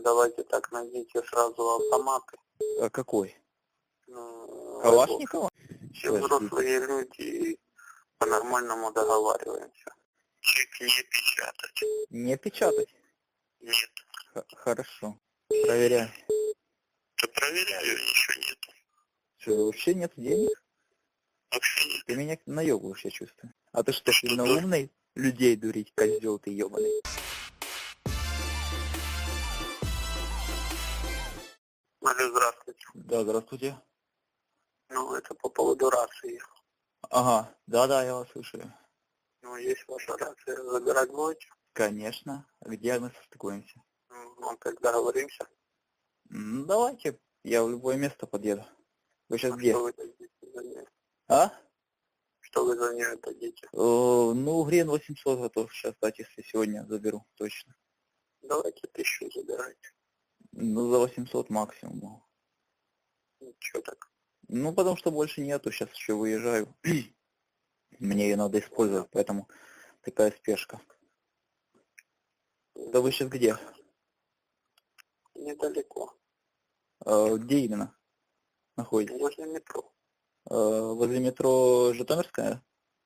давайте так, найдите сразу автоматы. А какой? Ну, Калашникова? все взрослые люди, и по-нормальному договариваемся. Чек не печатать. Не печатать? Нет. Хорошо. Проверяю. Да проверяю, ничего нету. Что, вообще нет денег? Вообще нет. Ты меня наебываешь, я чувствую. А ты что, Что, сильно да? умный? Людей дурить, козел ты ебаный. Алло, здравствуйте. Да, здравствуйте. Ну, это по поводу рации. Ага, да, я вас слушаю. Ну, есть ваша рация, забирать будете? Конечно. А где мы состыкуемся? Ну, как договоримся. Давайте, я в любое место подъеду. Вы сейчас А где? что вы дадите за нее? А? Что вы за нее дадите? Ну, грен 800 готов сейчас дать, если сегодня заберу, точно. Давайте 1000 забирайте. Ну, за 800 максимум. Ничего так. Ну, потому что больше нету, сейчас еще выезжаю. Мне ее надо использовать, поэтому такая спешка. Да вы сейчас где? Недалеко. Где именно находитесь? Возле метро. Возле метро Житомирская?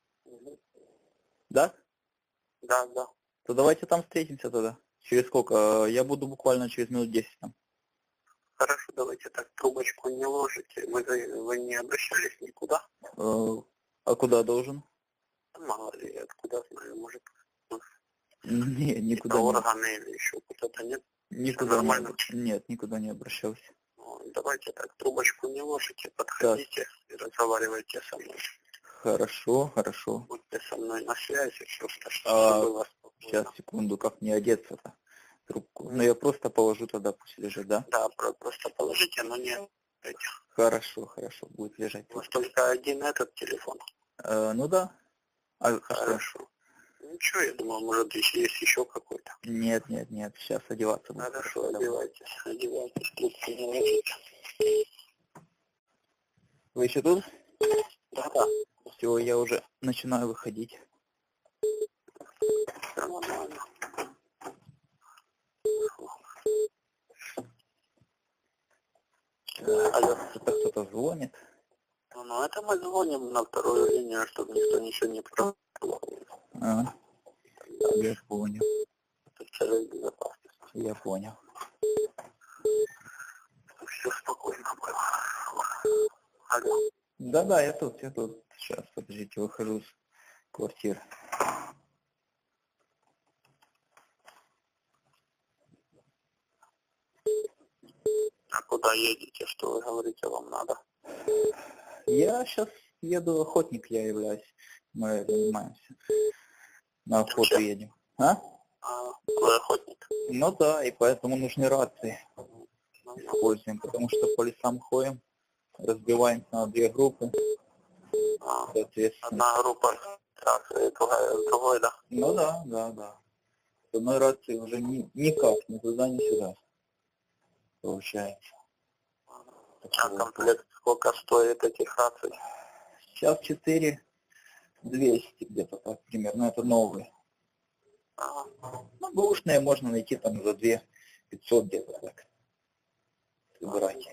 Да? Да, да. То давайте там встретимся тогда. Через сколько? Я буду буквально через минут 10 там. Хорошо, давайте так, трубочку не ложите. Вы не обращались никуда? А куда должен? Мало ли, откуда знаю, может, Не, никуда это не. органы или еще куда-то нет? Никуда нормально? Нет, никуда не обращался. Давайте так, трубочку не ложите, подходите и разговаривайте со мной. Хорошо. Будьте со мной на связи, просто чтобы вас... Сейчас, секунду, как мне одеться-то? Трубку. Ну, я просто положу тогда, пусть лежит, да? Да, просто положите, но не... Хорошо, будет лежать. У вас только один этот телефон? Ну да. А что? Хорошо. Ничего, я думал, может, есть еще какой-то. Нет, сейчас одеваться буду. Хорошо, одевайтесь, трубку не ложите. Вы еще тут? Да. Все, я уже начинаю выходить. Все нормально. Алло. Кто-то звонит. Ну, это мы звоним на вторую линию, чтобы никто ничего не пробовал. Я понял. Это человек безопасности. Я понял. Все спокойно было. Алло. Да, я тут. Сейчас, подождите, выхожу с квартиры. А куда едете? Что вы говорите, вам надо? Я сейчас еду, охотник я являюсь. Мы занимаемся. На охоту едем. А? Вы охотник? Ну да, и поэтому нужны рации. Используем, потому что по лесам ходим, разбиваемся на две группы. Соответственно. Одна группа рации, другая с другой, да? Ну да. С одной рации уже никак, ни туда, ни сюда. Получается. А комплект сколько стоит этих раций? Сейчас 4200 где-то так примерно, это новые. Ну, бэушные можно найти там за 2500 где-то так. Собирать.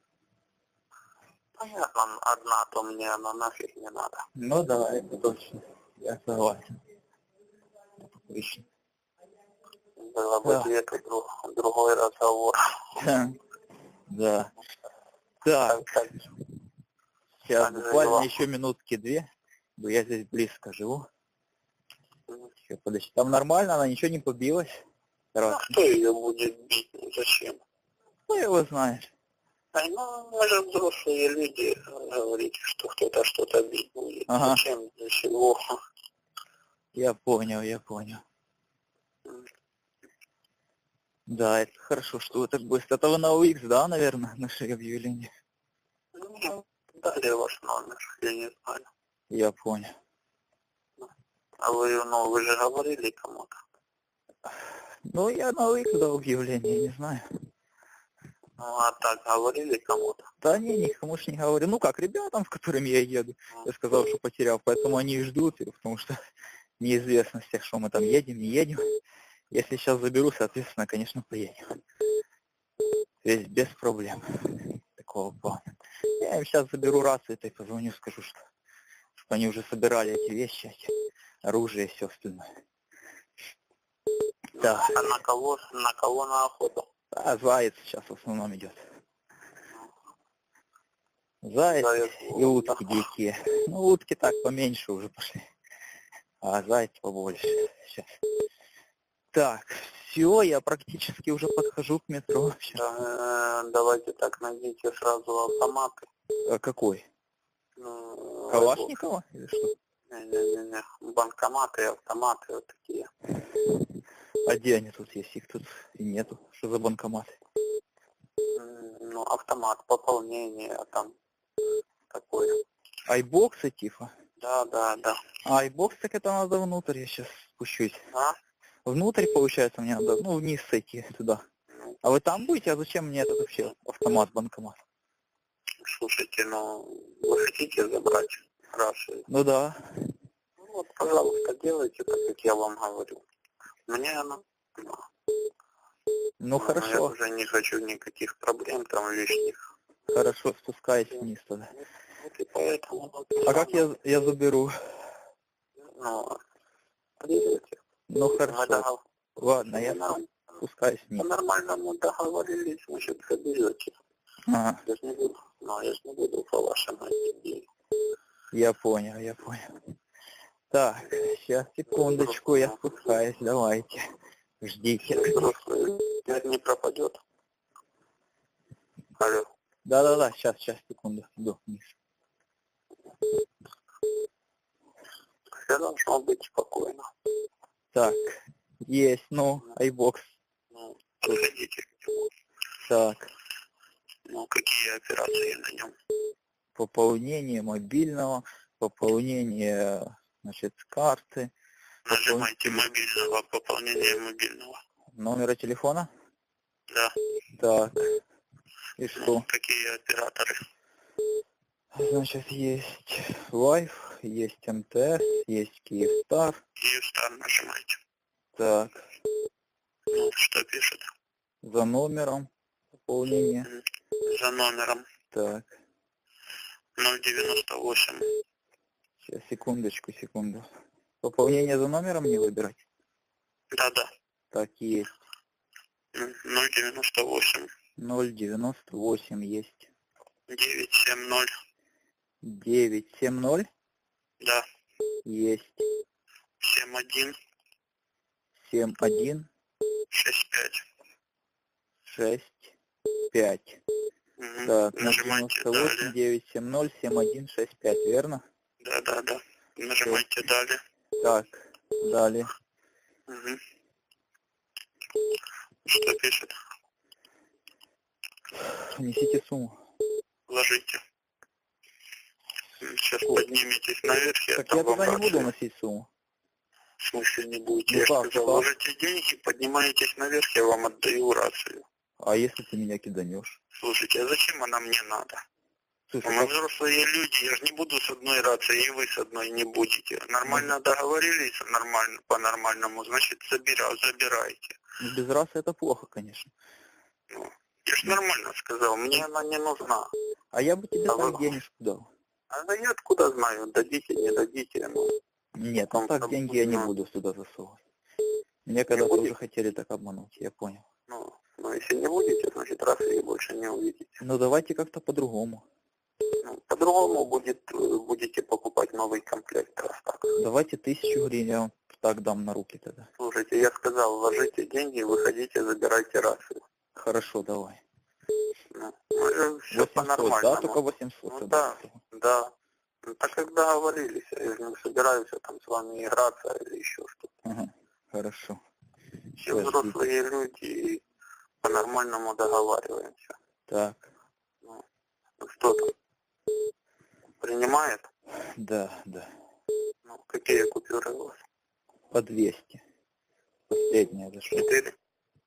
Понятно, одна, то мне она нафиг не надо. Ну да, это точно. Я согласен. Это точно. Было бы это другой разговор. Да. Так. Сейчас буквально еще минутки 2. Я здесь близко живу. Еще подожди. Там нормально, она ничего не побилась. А кто ее будет бить? Ну, зачем? Ну, его знаешь. Ну, мы же взрослые люди, говорите, что кто-то что-то бить будет. Ага. Зачем? Для чего? Я понял. Да, это хорошо, что вы так быстро. Это вы на OX, да, наверное, нашли объявление? Ну, дали ваш номер, я не знаю. Я понял. А вы же говорили кому-то? Ну, я на OX дал объявление, не знаю. Ну, а так говорили кому-то? Да не, никому ж не говорю. Ну как, ребятам, с которыми я еду. Я сказал, что потерял, поэтому они и ждут, потому что неизвестно всех, что мы там едем, не едем. Если сейчас заберу, соответственно, конечно, поедем. То есть без проблем. Такого плана. Я им сейчас заберу рацию и позвоню, скажу, что чтобы они уже собирали эти вещи, оружие и все остальное. Да. А на кого на охоту? А заяц сейчас в основном идет. Заяц и утки дикие. Ну, утки так поменьше уже пошли. А заяц побольше сейчас. Так, все, я практически уже подхожу к метро. Давайте так, найдите сразу автоматы. А какой? Ну, Калашникова или что? Не. Банкоматы и автоматы вот такие. А где они тут есть? Их тут и нету. Что за банкоматы? Ну, автомат, пополнение, там такое. Айбоксы типа? Да. А айбокс, так это надо внутрь, я сейчас спущусь. А? Внутрь, получается, мне надо, ну, вниз сойти туда. А вы там будете? А зачем мне этот вообще автомат, банкомат? Слушайте, ну, вы хотите забрать рацию? Ну да. Ну, вот, пожалуйста, делайте так, как я вам говорю. Мне она... Ну Я хорошо. уже не хочу никаких проблем там лишних. Хорошо, спускаюсь вниз тогда. Вот и поэтому... А как я заберу? Ну, делайте. Ну хорошо. Ладно, я спускаюсь вниз. По-нормальному договорились, значит, заберете. Ага. Я же не буду по вашему идее. Я понял. Так, сейчас, секундочку, я спускаюсь, давайте. Ждите. Взрослый не пропадет. Алло. Да, сейчас, секунду, иду вниз. Все должно быть спокойно. Так, есть, ну, айбокс. Ну, подходите. Так, Ну, какие операции на нем? пополнение мобильного, пополнение, значит, карты. Нажимайте мобильного, пополнение мобильного. Номера телефона? Да. Так, и что? Какие операторы? Значит, есть Лайф, есть МТС, есть Киевстар. Киевстар нажимайте. Так, Ну, что пишет? за номером пополнение. За номером Так, 098. сейчас, секунду. Пополнение за номером не выбирать? Да. Так, есть. 098. 098 есть. 970. 970 Да. есть. 71. 71 65. 65. Так, Нажимайте 98 далее. 970 71 65, верно? Да. Нажимайте далее. Так, далее. Угу. Что пишет? Несите сумму. Ложите. Сейчас подниметесь наверх. Так я туда не буду носить сумму. В смысле не будете? Ну Я как, сказал, как? ложите деньги, поднимаетесь наверх, я вам отдаю рацию. А если ты меня киданешь? Слушайте, а зачем она мне надо? Слушай, Мы взрослые люди, я же не буду с одной рацией, и вы с одной не будете. Нормально договорились, нормально, по-нормальному, значит, забирайте. ну, без расы это плохо, конечно. Ну, я же нормально сказал, мне она не нужна. А я бы тебе А так вы- денежку дал. А я откуда знаю, дадите, не дадите, ну. Нет, Там ну так там, деньги я не ну, буду сюда засовывать. Меня когда-то будете? уже хотели так обмануть, я понял. Ну, если не будете, значит, рации больше не увидите. Ну давайте как-то по-другому. Ну, по-другому будете покупать новый комплект, раз так. Давайте 1000 гривен я вам так дам на руки тогда. Слушайте, я сказал, ложите деньги, выходите, забирайте рацию. Хорошо, давай. Ну, все 800, по-нормальному. да? Только 800. Ну тогда. да. Ну, так как договорились, я же не собираюсь там с вами играться или еще что-то. Ага, хорошо. Все Всё, взрослые люди и по-нормальному договариваемся. Так, Ну что там? Принимает? да. Ну, какие купюры у вас? По 200. Последняя зашла. 4?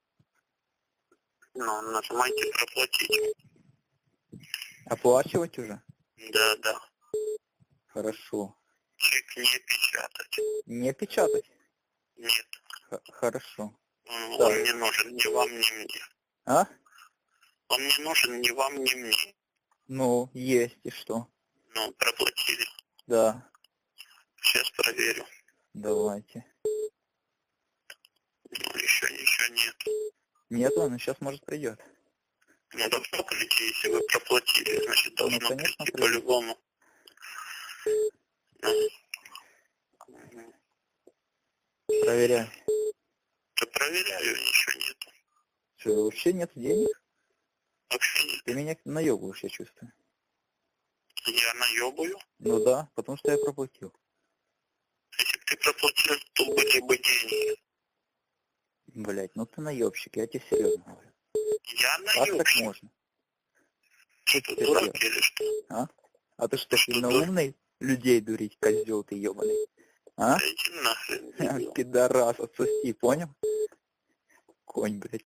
Ну, нажимайте проплатить. Оплачивать уже? Да. Хорошо. Чек не печатать. Не печатать? Нет. Хорошо. Он не нужен ни вам, ни мне. А? Он не нужен ни вам, ни мне. Ну, есть, и что? Ну, проплатили. Да, Сейчас проверю. давайте. Ну, еще ничего нет. Нет, он сейчас, может, придет. Ну, должно прийти, если вы проплатили, значит, должно конечно, прийти придет. по-любому. Ну. Проверяй. Да проверяю, ничего нету. Что, вообще нет денег? Вообще нет. Ты меня наебываешь, я чувствую. Я наебаю. Ну да, потому что я проплатил. Если бы ты проплатил, то были бы деньги. Блять, ну ты наебщик, я тебе серьезно говорю. Я Как так наебщик. можно? Что, ты дурак делаешь? или что? А? А ты что, Что, сильно дурак? умный? Людей дурить, козел ты ебаный. А? Да иди нахрен, дебил. Пидорас, отсоси, понял? Конь, блядь.